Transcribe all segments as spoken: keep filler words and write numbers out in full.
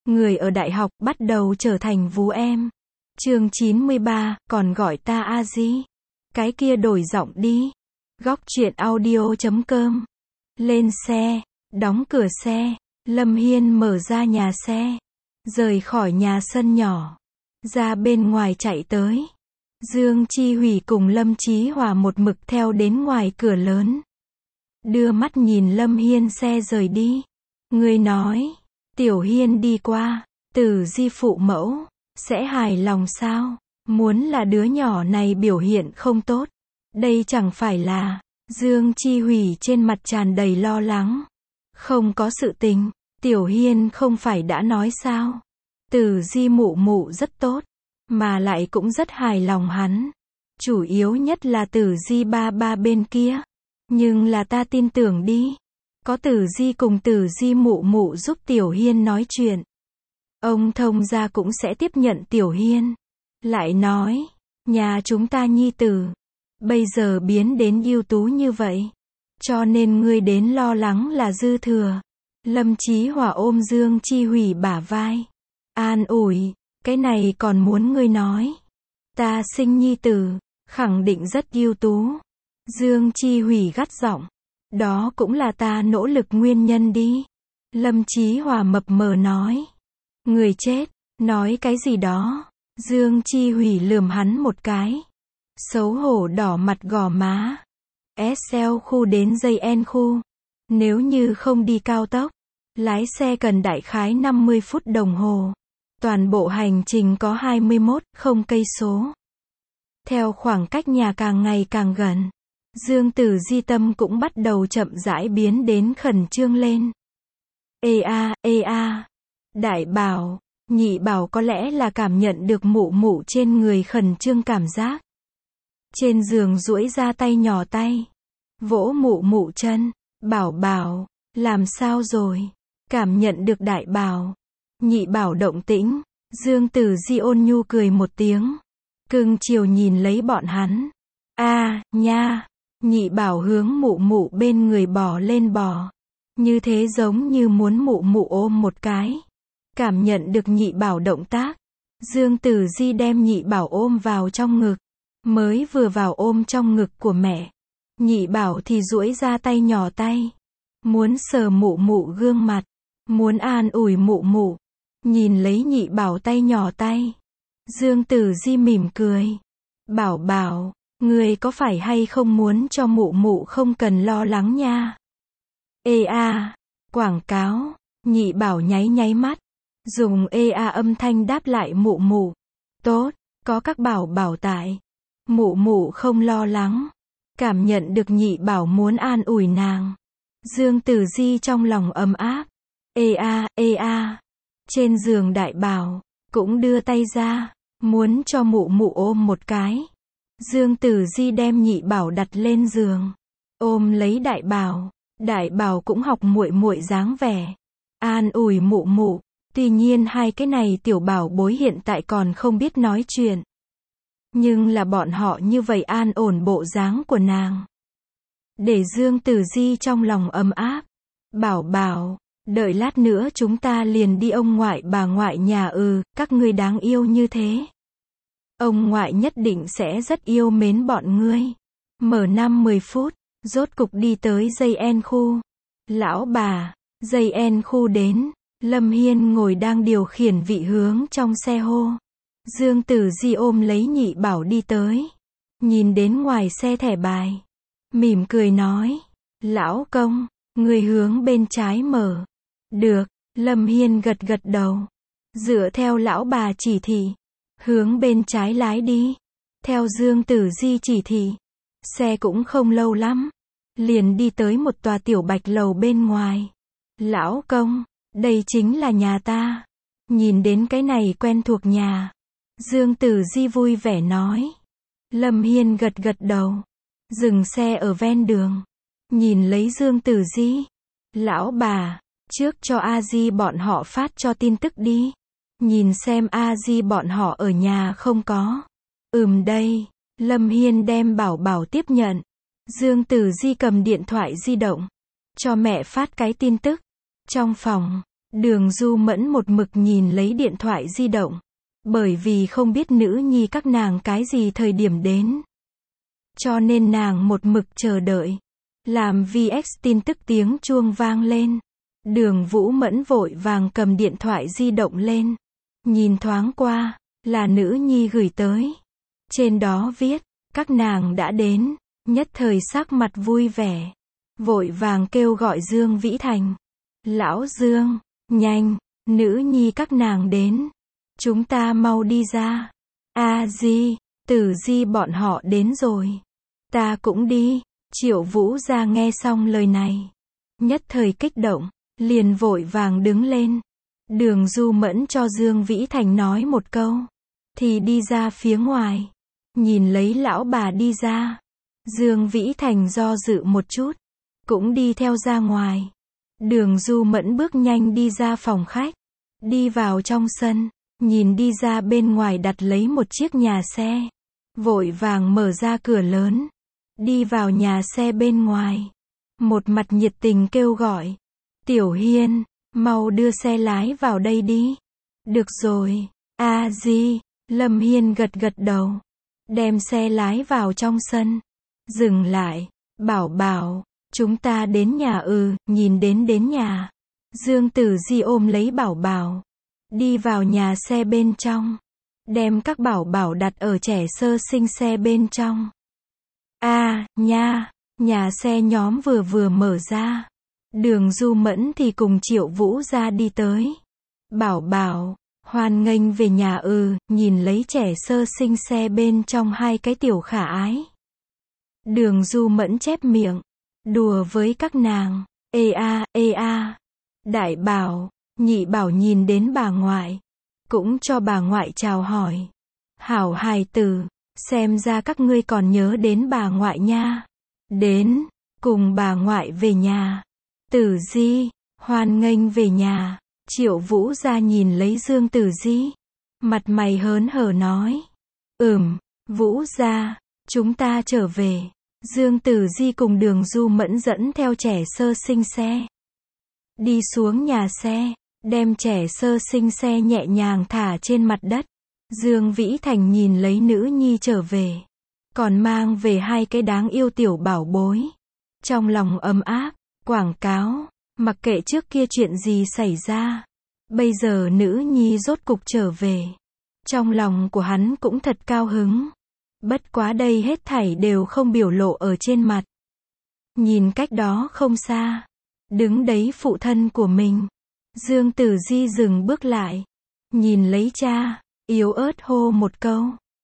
Người ở đại học bắt đầu trở thành vú em. Chương chín mươi ba, còn gọi ta a di. Cái kia đổi giọng đi. Góc truyện audio chấm com. Lên xe, đóng cửa xe, Lâm Hiên mở ra nhà xe, rời khỏi nhà sân nhỏ, ra bên ngoài chạy tới. Dương Chi Hủy cùng Lâm Chí Hòa một mực theo đến ngoài cửa lớn. Đưa mắt nhìn Lâm Hiên xe rời đi. Người nói, Tiểu Hiên đi qua, Tử Di phụ mẫu, sẽ hài lòng sao? Muốn là đứa nhỏ này biểu hiện không tốt. Đây chẳng phải là, Dương Chi Hủy trên mặt tràn đầy lo lắng. Không có sự tình, Tiểu Hiên không phải đã nói sao? Tử Di mụ mụ rất tốt, mà lại cũng rất hài lòng hắn. Chủ yếu nhất là Tử Di ba ba bên kia. Nhưng là ta tin tưởng đi. Có Tử Di cùng Tử Di mụ mụ giúp Tiểu Hiên nói chuyện. Ông thông gia cũng sẽ tiếp nhận Tiểu Hiên. Lại nói, nhà chúng ta nhi tử, bây giờ biến đến ưu tú như vậy. Cho nên ngươi đến lo lắng là dư thừa. Lâm Chí Hòa ôm Dương Chi Hủy bả vai. An ủi, cái này còn muốn ngươi nói. Ta sinh nhi tử, khẳng định rất ưu tú. Dương Chi Hủy gắt giọng. Đó cũng là ta nỗ lực nguyên nhân đi. Lâm Chí Hòa mập mờ nói. Người chết, nói cái gì đó. Dương Chi Hủy lườm hắn một cái. Xấu hổ đỏ mặt gò má. ét lờ khu đến dây en khu. Nếu như không đi cao tốc, lái xe cần đại khái năm mươi phút đồng hồ. Toàn bộ hành trình có hai mươi mốt phẩy không cây số. Theo khoảng cách nhà càng ngày càng gần, Dương Tử Di tâm cũng bắt đầu chậm rãi biến đến khẩn trương lên. Ê a, ê a. Đại bảo, nhị bảo có lẽ là cảm nhận được mụ mụ trên người khẩn trương cảm giác. Trên giường duỗi ra tay nhỏ tay, vỗ mụ mụ chân. Bảo bảo, làm sao rồi? Cảm nhận được đại bảo, nhị bảo động tĩnh, Dương Tử Di ôn nhu cười một tiếng. Cưng chiều nhìn lấy bọn hắn. A, nha. Nhị bảo hướng mụ mụ bên người bò lên bò. Như thế giống như muốn mụ mụ ôm một cái. Cảm nhận được nhị bảo động tác, Dương Tử Di đem nhị bảo ôm vào trong ngực. Mới vừa vào ôm trong ngực của mẹ, nhị bảo thì duỗi ra tay nhỏ tay. Muốn sờ mụ mụ gương mặt. Muốn an ủi mụ mụ. Nhìn lấy nhị bảo tay nhỏ tay, Dương Tử Di mỉm cười. Bảo bảo, người có phải hay không muốn cho mụ mụ không cần lo lắng nha? Ê a, quảng cáo. Nhị bảo nháy nháy mắt, dùng ê a âm thanh đáp lại mụ mụ. Tốt, có các bảo bảo tại. Mụ mụ không lo lắng. Cảm nhận được nhị bảo muốn an ủi nàng, Dương Tử Di trong lòng ấm áp. Ê a, ê a. Trên giường đại bảo cũng đưa tay ra, muốn cho mụ mụ ôm một cái. Dương Tử Di đem nhị bảo đặt lên giường, ôm lấy đại bảo. Đại bảo cũng học muội muội dáng vẻ, an ủi mụ mụ. Tuy nhiên hai cái này tiểu bảo bối hiện tại còn không biết nói chuyện, nhưng là bọn họ như vậy an ổn bộ dáng của nàng, để Dương Tử Di trong lòng ấm áp. Bảo bảo, đợi lát nữa chúng ta liền đi ông ngoại bà ngoại nhà. Ừ, các ngươi đáng yêu như thế. Ông ngoại nhất định sẽ rất yêu mến bọn ngươi. Mở năm mười phút, rốt cục đi tới dây en khu. Lão bà, dây en khu đến. Lâm Hiên ngồi đang điều khiển vị hướng trong xe hô. Dương Tử Di ôm lấy nhị bảo đi tới. Nhìn đến ngoài xe thẻ bài, mỉm cười nói. Lão công, người hướng bên trái mở. Được, Lâm Hiên gật gật đầu. Dựa theo lão bà chỉ thị, hướng bên trái lái đi. Theo Dương Tử Di chỉ thị, xe cũng không lâu lắm, liền đi tới một tòa tiểu bạch lầu bên ngoài. Lão công, đây chính là nhà ta. Nhìn đến cái này quen thuộc nhà, Dương Tử Di vui vẻ nói. Lâm Hiên gật gật đầu, dừng xe ở ven đường, nhìn lấy Dương Tử Di. Lão bà, trước cho a di bọn họ phát cho tin tức đi. Nhìn xem a di bọn họ ở nhà không có. Ừm đây. Lâm Hiên đem bảo bảo tiếp nhận. Dương Tử Di cầm điện thoại di động, cho mẹ phát cái tin tức. Trong phòng, Đường Du Mẫn một mực nhìn lấy điện thoại di động. Bởi vì không biết nữ nhi các nàng cái gì thời điểm đến. Cho nên nàng một mực chờ đợi. Làm vê ích tin tức tiếng chuông vang lên. Đường Vũ Mẫn vội vàng cầm điện thoại di động lên. Nhìn thoáng qua, là nữ nhi gửi tới. Trên đó viết, các nàng đã đến, nhất thời sắc mặt vui vẻ. Vội vàng kêu gọi Dương Vĩ Thành. Lão Dương, nhanh, nữ nhi các nàng đến. Chúng ta mau đi ra. A Di, Tử Di bọn họ đến rồi. Ta cũng đi. Triệu Vũ Gia nghe xong lời này. Nhất thời kích động, liền vội vàng đứng lên. Đường Du Mẫn cho Dương Vĩ Thành nói một câu. Thì đi ra phía ngoài. Nhìn lấy lão bà đi ra. Dương Vĩ Thành do dự một chút. Cũng đi theo ra ngoài. Đường Du Mẫn bước nhanh đi ra phòng khách. Đi vào trong sân. Nhìn đi ra bên ngoài đặt lấy một chiếc nhà xe. Vội vàng mở ra cửa lớn. Đi vào nhà xe bên ngoài. Một mặt nhiệt tình kêu gọi. Tiểu Hiên, mau đưa xe lái vào đây đi. Được rồi, A Di. Lâm Hiên gật gật đầu. Đem xe lái vào trong sân. Dừng lại. Bảo bảo, chúng ta đến nhà ừ, nhìn đến đến nhà. Dương Tử Di ôm lấy bảo bảo. Đi vào nhà xe bên trong. Đem các bảo bảo đặt ở trẻ sơ sinh xe bên trong. A, à, nha, nhà xe nhóm vừa vừa mở ra. Đường Du Mẫn thì cùng Triệu Vũ Gia đi tới. Bảo bảo, hoan nghênh về nhà ừ, nhìn lấy trẻ sơ sinh xe bên trong hai cái tiểu khả ái. Đường Du Mẫn chép miệng, đùa với các nàng. Ê a, ê a. Đại bảo, nhị bảo nhìn đến bà ngoại. Cũng cho bà ngoại chào hỏi. Hảo hài tử, xem ra các ngươi còn nhớ đến bà ngoại nha. Đến, cùng bà ngoại về nhà. Tử Di, hoan nghênh về nhà. Triệu Vũ Gia nhìn lấy Dương Tử Di. Mặt mày hớn hở nói. Ừm, Vũ Gia, chúng ta trở về. Dương Tử Di cùng Đường Du Mẫn dẫn theo trẻ sơ sinh xe. Đi xuống nhà xe, đem trẻ sơ sinh xe nhẹ nhàng thả trên mặt đất. Dương Vĩ Thành nhìn lấy nữ nhi trở về. Còn mang về hai cái đáng yêu tiểu bảo bối. Trong lòng ấm áp, quảng cáo, mặc kệ trước kia chuyện gì xảy ra. Bây giờ nữ nhi rốt cục trở về. Trong lòng của hắn cũng thật cao hứng. Bất quá đây hết thảy đều không biểu lộ ở trên mặt. Nhìn cách đó không xa. Đứng đấy phụ thân của mình. Dương Tử Di dừng bước lại. Nhìn lấy cha, yếu ớt hô một câu.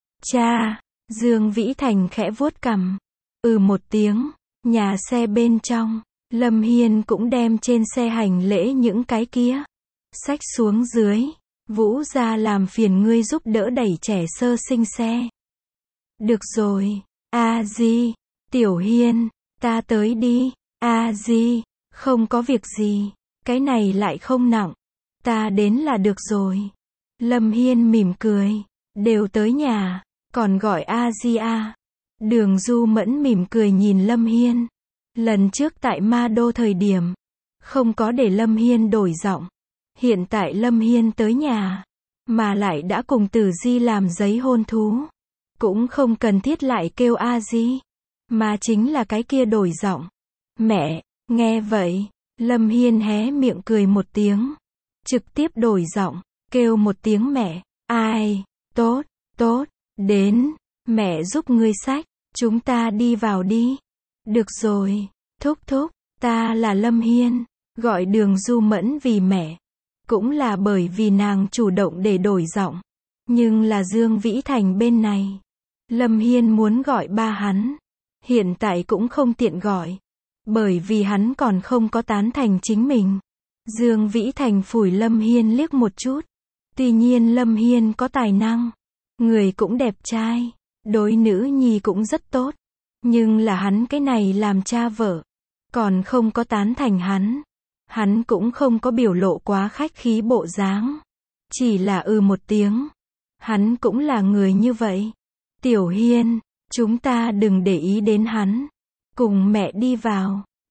Cha, Dương Vĩ Thành khẽ vuốt cằm. Ừ một tiếng, nhà xe bên trong. Lâm Hiên cũng đem trên xe hành lễ những cái kia. Xách xuống dưới. Vũ Gia làm phiền ngươi giúp đỡ đẩy trẻ sơ sinh xe. Được rồi, A Di, Tiểu Hiên, ta tới đi. A Di, không có việc gì, cái này lại không nặng. Ta đến là được rồi. Lâm Hiên mỉm cười, đều tới nhà, còn gọi A Di a. Đường Du Mẫn mỉm cười nhìn Lâm Hiên. Lần trước tại Ma Đô thời điểm, không có để Lâm Hiên đổi giọng. Hiện tại Lâm Hiên tới nhà, mà lại đã cùng Tử Di làm giấy hôn thú. Cũng không cần thiết lại kêu A Di, mà chính là cái kia đổi giọng. Mẹ, nghe vậy, Lâm Hiên hé miệng cười một tiếng. Trực tiếp đổi giọng, kêu một tiếng mẹ. Ai, tốt, tốt, đến, mẹ giúp ngươi xách, chúng ta đi vào đi. Được rồi, thúc thúc, ta là Lâm Hiên, gọi Đường Du Mẫn vì mẹ. Cũng là bởi vì nàng chủ động để đổi giọng. Nhưng là Dương Vĩ Thành bên này. Lâm Hiên muốn gọi ba hắn. Hiện tại cũng không tiện gọi. Bởi vì hắn còn không có tán thành chính mình. Dương Vĩ Thành phủi Lâm Hiên liếc một chút. Tuy nhiên Lâm Hiên có tài năng. Người cũng đẹp trai. Đối nữ nhi cũng rất tốt. Nhưng là hắn cái này làm cha vợ. Còn không có tán thành hắn. Hắn cũng không có biểu lộ quá khách khí bộ dáng. Chỉ là ừ một tiếng. Hắn cũng là người như vậy. Tiểu Hiên, chúng ta đừng để ý đến hắn. Cùng mẹ đi vào.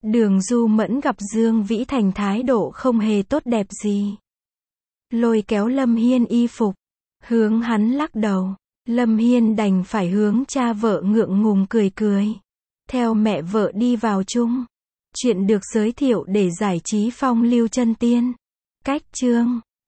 Đường Du Mẫn gặp Dương Vĩ Thành thái độ không hề tốt đẹp gì. Lôi kéo Lâm Hiên y phục, hướng hắn lắc đầu. Lâm Hiên đành phải hướng cha vợ ngượng ngùng cười cười. Theo mẹ vợ đi vào chung. Chuyện được giới thiệu để giải trí phong lưu chân tiên. Cách chương